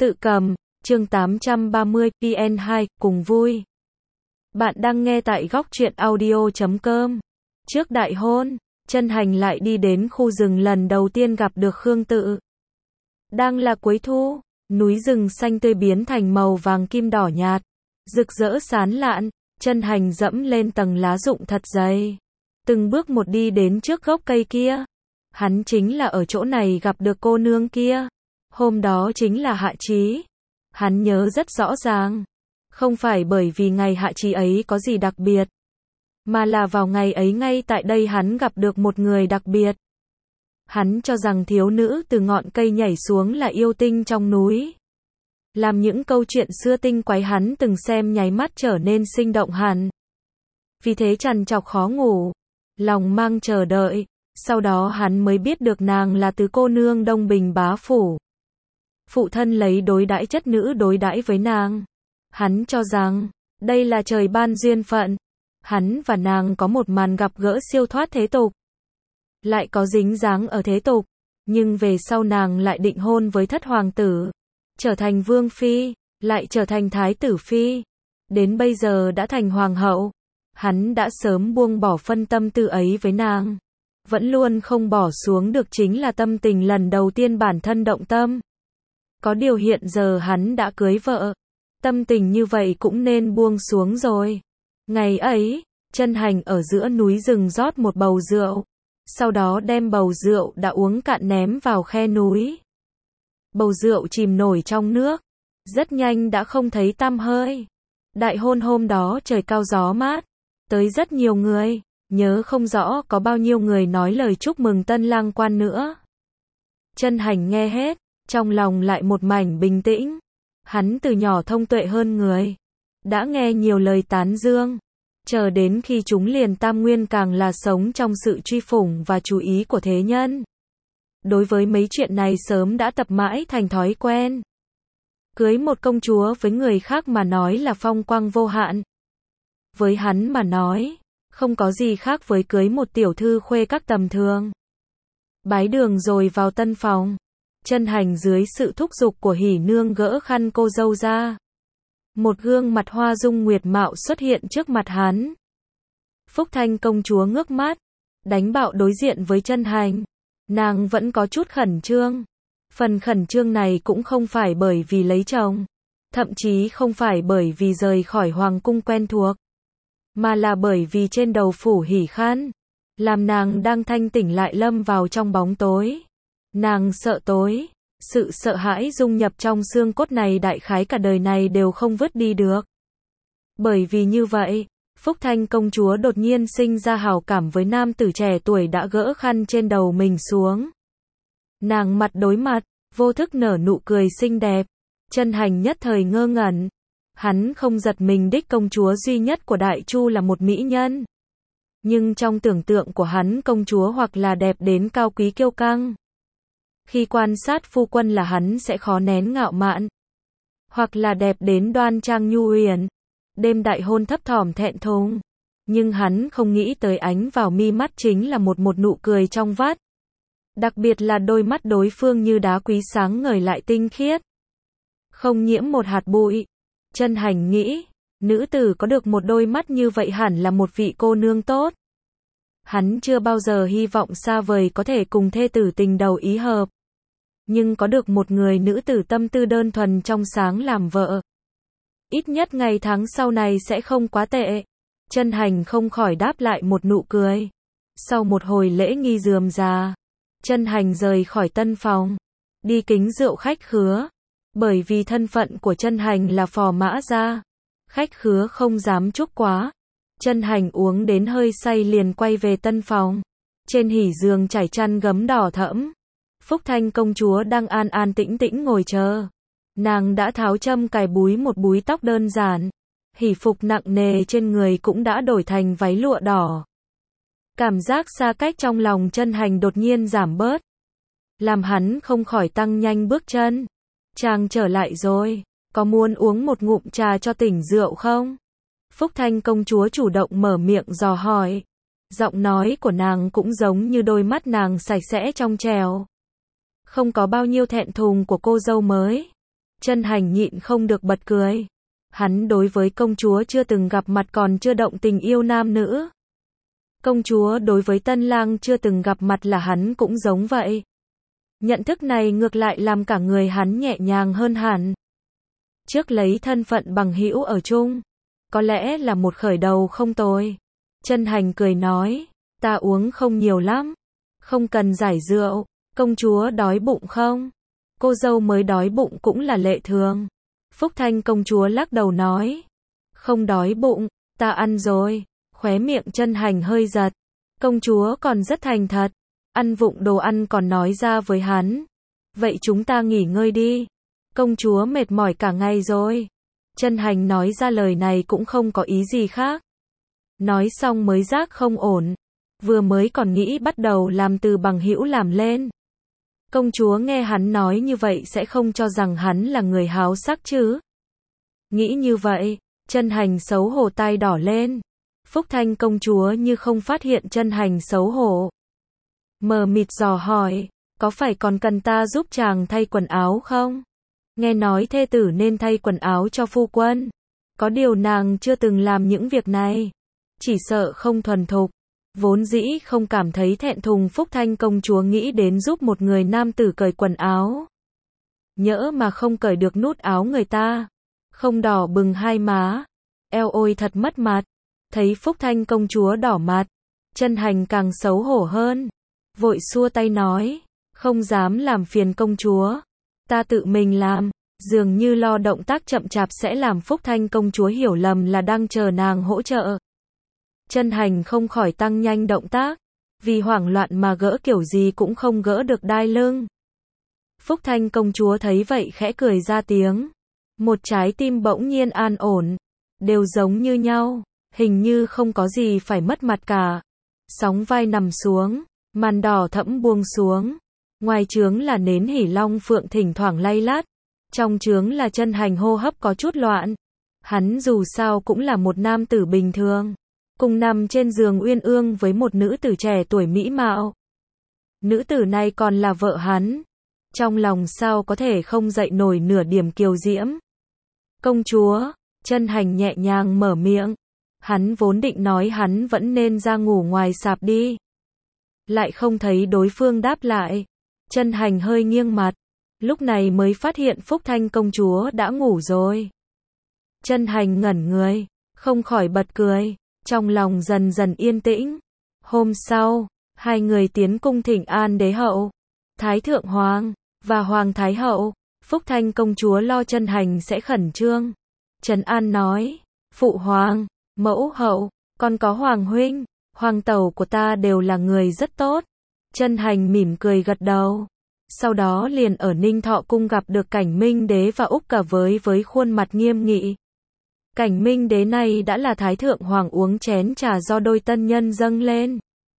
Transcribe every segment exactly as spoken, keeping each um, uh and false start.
Tự cầm, chương tám trăm ba mươi, pê en hai, cùng vui. Bạn đang nghe tại góc truyện audio chấm com. Trước đại hôn, Chân Hành lại đi đến khu rừng lần đầu tiên gặp được Khương Tự. Đang là cuối thu, núi rừng xanh tươi biến thành màu vàng kim đỏ nhạt, rực rỡ sáng lạn. Chân Hành dẫm lên tầng lá rụng thật dày, từng bước một đi đến trước gốc cây kia. Hắn chính là ở chỗ này gặp được cô nương kia. Hôm đó chính là hạ chí. Hắn nhớ rất rõ ràng. Không phải bởi vì ngày hạ chí ấy có gì đặc biệt, mà là vào ngày ấy ngay tại đây hắn gặp được một người đặc biệt. Hắn cho rằng thiếu nữ từ ngọn cây nhảy xuống là yêu tinh trong núi. Làm những câu chuyện xưa tinh quái hắn từng xem nháy mắt trở nên sinh động hẳn. Vì thế trằn trọc khó ngủ, lòng mang chờ đợi. Sau đó hắn mới biết được nàng là tứ cô nương Đông Bình bá phủ. Phụ thân lấy đối đãi chất nữ đối đãi với nàng. Hắn cho rằng, đây là trời ban duyên phận. Hắn và nàng có một màn gặp gỡ siêu thoát thế tục. Lại có dính dáng ở thế tục. Nhưng về sau nàng lại định hôn với thất hoàng tử. Trở thành vương phi, lại trở thành thái tử phi. Đến bây giờ đã thành hoàng hậu. Hắn đã sớm buông bỏ phân tâm tư ấy với nàng. Vẫn luôn không bỏ xuống được chính là tâm tình lần đầu tiên bản thân động tâm. Có điều hiện giờ hắn đã cưới vợ. Tâm tình như vậy cũng nên buông xuống rồi. Ngày ấy, Chân Hành ở giữa núi rừng rót một bầu rượu. Sau đó đem bầu rượu đã uống cạn ném vào khe núi. Bầu rượu chìm nổi trong nước. Rất nhanh đã không thấy tăm hơi. Đại hôn hôm đó trời cao gió mát. Tới rất nhiều người. Nhớ không rõ có bao nhiêu người nói lời chúc mừng tân lang quan nữa. Chân Hành nghe hết, trong lòng lại một mảnh bình tĩnh. Hắn từ nhỏ thông tuệ hơn người. Đã nghe nhiều lời tán dương. Chờ đến khi chúng liền tam nguyên càng là sống trong sự truy phủng và chú ý của thế nhân. Đối với mấy chuyện này sớm đã tập mãi thành thói quen. Cưới một công chúa với người khác mà nói là phong quang vô hạn. Với hắn mà nói, không có gì khác với cưới một tiểu thư khuê các tầm thường. Bái đường rồi vào tân phòng. Chân Hành dưới sự thúc giục của hỉ nương gỡ khăn cô dâu ra. Một gương mặt hoa dung nguyệt mạo xuất hiện trước mặt hắn. Phúc Thanh công chúa ngước mắt, đánh bạo đối diện với Chân Hành. Nàng vẫn có chút khẩn trương. Phần khẩn trương này cũng không phải bởi vì lấy chồng, thậm chí không phải bởi vì rời khỏi hoàng cung quen thuộc, mà là bởi vì trên đầu phủ hỉ khăn, làm nàng đang thanh tỉnh lại lâm vào trong bóng tối. Nàng sợ tối, sự sợ hãi dung nhập trong xương cốt này đại khái cả đời này đều không vứt đi được. Bởi vì như vậy, Phúc Thanh công chúa đột nhiên sinh ra hảo cảm với nam tử trẻ tuổi đã gỡ khăn trên đầu mình xuống. Nàng mặt đối mặt, vô thức nở nụ cười xinh đẹp. Chân Hành nhất thời ngơ ngẩn. Hắn không giật mình đích công chúa duy nhất của Đại Chu là một mỹ nhân. Nhưng trong tưởng tượng của hắn công chúa hoặc là đẹp đến cao quý kiêu căng. Khi quan sát phu quân là hắn sẽ khó nén ngạo mạn. Hoặc là đẹp đến đoan trang nhu huyền. Đêm đại hôn thấp thỏm thẹn thùng. Nhưng hắn không nghĩ tới ánh vào mi mắt chính là một một nụ cười trong vắt. Đặc biệt là đôi mắt đối phương như đá quý sáng ngời lại tinh khiết. Không nhiễm một hạt bụi. Chân Hành nghĩ, nữ tử có được một đôi mắt như vậy hẳn là một vị cô nương tốt. Hắn chưa bao giờ hy vọng xa vời có thể cùng thê tử tình đầu ý hợp. Nhưng có được một người nữ tử tâm tư đơn thuần trong sáng làm vợ. Ít nhất ngày tháng sau này sẽ không quá tệ. Chân Hành không khỏi đáp lại một nụ cười. Sau một hồi lễ nghi rườm rà, Chân Hành rời khỏi tân phòng, đi kính rượu khách khứa. Bởi vì thân phận của Chân Hành là phò mã gia, khách khứa không dám chúc quá. Chân Hành uống đến hơi say liền quay về tân phòng. Trên hỉ giường trải chăn gấm đỏ thẫm. Phúc Thanh công chúa đang an an tĩnh tĩnh ngồi chờ. Nàng đã tháo châm cài búi một búi tóc đơn giản. Hỉ phục nặng nề trên người cũng đã đổi thành váy lụa đỏ. Cảm giác xa cách trong lòng Chân Hành đột nhiên giảm bớt, làm hắn không khỏi tăng nhanh bước chân. Chàng trở lại rồi, có muốn uống một ngụm trà cho tỉnh rượu không? Phúc Thanh công chúa chủ động mở miệng dò hỏi. Giọng nói của nàng cũng giống như đôi mắt nàng sạch sẽ trong trẻo. Không có bao nhiêu thẹn thùng của cô dâu mới. Chân Hành nhịn không được bật cười. Hắn đối với công chúa chưa từng gặp mặt còn chưa động tình yêu nam nữ. Công chúa đối với tân lang chưa từng gặp mặt là hắn cũng giống vậy. Nhận thức này ngược lại làm cả người hắn nhẹ nhàng hơn hẳn. Trước lấy thân phận bằng hữu ở chung, có lẽ là một khởi đầu không tồi. Chân Hành cười nói, ta uống không nhiều lắm, không cần giải rượu. Công chúa đói bụng không? Cô dâu mới đói bụng cũng là lệ thường. Phúc Thanh công chúa lắc đầu nói, không đói bụng, ta ăn rồi. Khóe miệng Chân Hành hơi giật. Công chúa còn rất thành thật, ăn vụng đồ ăn còn nói ra với hắn. Vậy chúng ta nghỉ ngơi đi. Công chúa mệt mỏi cả ngày rồi. Chân Hành nói ra lời này cũng không có ý gì khác. Nói xong mới giác không ổn. Vừa mới còn nghĩ bắt đầu làm từ bằng hữu làm lên. Công chúa nghe hắn nói như vậy sẽ không cho rằng hắn là người háo sắc chứ. Nghĩ như vậy, Chân Hành xấu hổ tai đỏ lên. Phúc Thanh công chúa như không phát hiện Chân Hành xấu hổ. Mờ mịt dò hỏi, có phải còn cần ta giúp chàng thay quần áo không? Nghe nói thê tử nên thay quần áo cho phu quân. Có điều nàng chưa từng làm những việc này. Chỉ sợ không thuần thục. Vốn dĩ không cảm thấy thẹn thùng, Phúc Thanh công chúa nghĩ đến giúp một người nam tử cởi quần áo. Nhỡ mà không cởi được nút áo người ta. Không đỏ bừng hai má. Eo ôi thật mất mặt. Thấy Phúc Thanh công chúa đỏ mặt. Chân Hành càng xấu hổ hơn. Vội xua tay nói. Không dám làm phiền công chúa. Ta tự mình làm. Dường như lo động tác chậm chạp sẽ làm Phúc Thanh công chúa hiểu lầm là đang chờ nàng hỗ trợ. Chân Hành không khỏi tăng nhanh động tác. Vì hoảng loạn mà gỡ kiểu gì cũng không gỡ được đai lưng. Phúc Thanh công chúa thấy vậy khẽ cười ra tiếng. Một trái tim bỗng nhiên an ổn. Đều giống như nhau. Hình như không có gì phải mất mặt cả. Sóng vai nằm xuống. Màn đỏ thẫm buông xuống. Ngoài trướng là nến hỉ long phượng thỉnh thoảng lay lát. Trong trướng là Chân Hành hô hấp có chút loạn. Hắn dù sao cũng là một nam tử bình thường. Cùng nằm trên giường uyên ương với một nữ tử trẻ tuổi mỹ mạo. Nữ tử này còn là vợ hắn. Trong lòng sao có thể không dậy nổi nửa điểm kiều diễm. Công chúa, Chân Hành nhẹ nhàng mở miệng. Hắn vốn định nói hắn vẫn nên ra ngủ ngoài sạp đi. Lại không thấy đối phương đáp lại. Chân Hành hơi nghiêng mặt. Lúc này mới phát hiện Phúc Thanh công chúa đã ngủ rồi. Chân Hành ngẩn người. Không khỏi bật cười. Trong lòng dần dần yên tĩnh. Hôm sau, hai người tiến cung thỉnh an đế hậu, Thái Thượng Hoàng, và Hoàng Thái Hậu. Phúc Thanh công chúa lo Chân Hành sẽ khẩn trương. Trấn an nói, Phụ Hoàng, Mẫu Hậu, còn có Hoàng Huynh, Hoàng Tẩu của ta đều là người rất tốt. Chân Hành mỉm cười gật đầu. Sau đó liền ở Ninh Thọ cung gặp được Cảnh Minh đế và Úc Cả với với khuôn mặt nghiêm nghị. Cảnh Minh đế này đã là Thái Thượng Hoàng uống chén trà do đôi tân nhân dâng lên.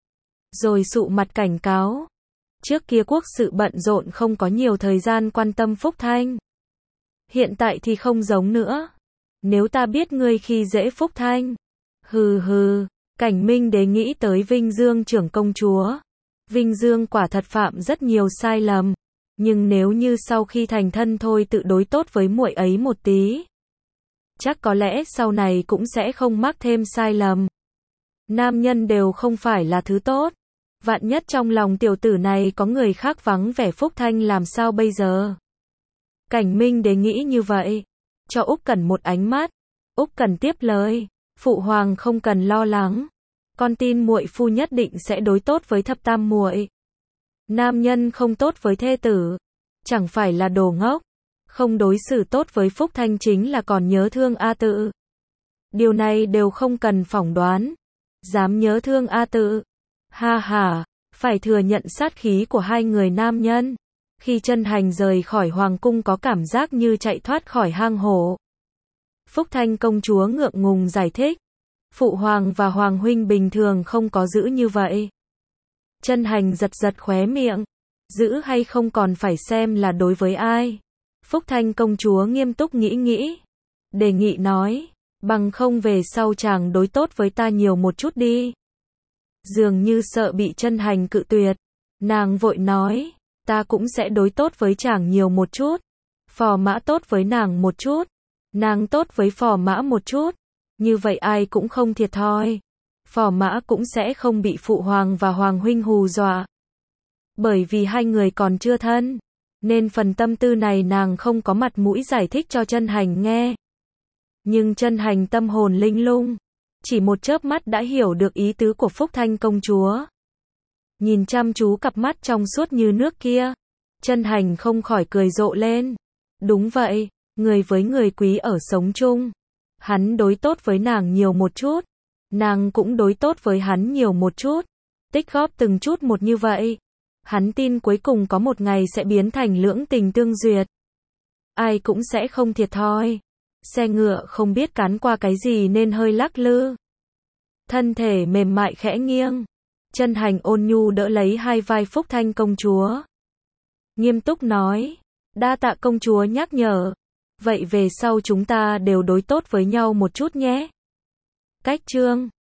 Rồi sụ mặt cảnh cáo. Trước kia quốc sự bận rộn không có nhiều thời gian quan tâm Phúc Thanh. Hiện tại thì không giống nữa. Nếu ta biết ngươi khi dễ Phúc Thanh. Hừ hừ, Cảnh Minh đế nghĩ tới Vinh Dương trưởng công chúa. Vinh Dương quả thật phạm rất nhiều sai lầm. Nhưng nếu như sau khi thành thân thôi tự đối tốt với muội ấy một tí. Chắc có lẽ sau này cũng sẽ không mắc thêm sai lầm. Nam nhân đều không phải là thứ tốt. Vạn nhất trong lòng tiểu tử này có người khác vắng vẻ Phúc Thanh làm sao bây giờ? Cảnh Minh đế nghĩ như vậy. Cho Úc Cẩn một ánh mắt. Úc Cẩn tiếp lời. Phụ hoàng không cần lo lắng. Con tin muội phu nhất định sẽ đối tốt với thập tam muội. Nam nhân không tốt với thê tử. Chẳng phải là đồ ngốc. Không đối xử tốt với Phúc Thanh chính là còn nhớ thương A Tự. Điều này đều không cần phỏng đoán. Dám nhớ thương A Tự. Ha ha, phải thừa nhận sát khí của hai người nam nhân. Khi Chân Hành rời khỏi hoàng cung có cảm giác như chạy thoát khỏi hang hổ. Phúc Thanh công chúa ngượng ngùng giải thích. Phụ hoàng và Hoàng huynh bình thường không có giữ như vậy. Chân Hành giật giật khóe miệng. Giữ hay không còn phải xem là đối với ai. Phúc Thanh công chúa nghiêm túc nghĩ nghĩ. Đề nghị nói. Bằng không về sau chàng đối tốt với ta nhiều một chút đi. Dường như sợ bị Chân Hành cự tuyệt. Nàng vội nói. Ta cũng sẽ đối tốt với chàng nhiều một chút. Phò Mã tốt với nàng một chút, nàng tốt với Phò Mã một chút, như vậy ai cũng không thiệt thòi. Phò Mã cũng sẽ không bị phụ hoàng và hoàng huynh hù dọa. Bởi vì hai người còn chưa thân, nên phần tâm tư này nàng không có mặt mũi giải thích cho Chân Hành nghe. Nhưng Chân Hành tâm hồn linh lung, chỉ một chớp mắt đã hiểu được ý tứ của Phúc Thanh công chúa. Nhìn chăm chú cặp mắt trong suốt như nước kia, Chân Hành không khỏi cười rộ lên. Đúng vậy, người với người quý ở sống chung. Hắn đối tốt với nàng nhiều một chút, nàng cũng đối tốt với hắn nhiều một chút. Tích góp từng chút một như vậy. Hắn tin cuối cùng có một ngày sẽ biến thành lưỡng tình tương duyệt. Ai cũng sẽ không thiệt thòi. Xe ngựa không biết cán qua cái gì nên hơi lắc lư. Thân thể mềm mại khẽ nghiêng. Chân Hành ôn nhu đỡ lấy hai vai Phúc Thanh công chúa. Nghiêm túc nói, đa tạ công chúa nhắc nhở. Vậy về sau chúng ta đều đối tốt với nhau một chút nhé. Cách chương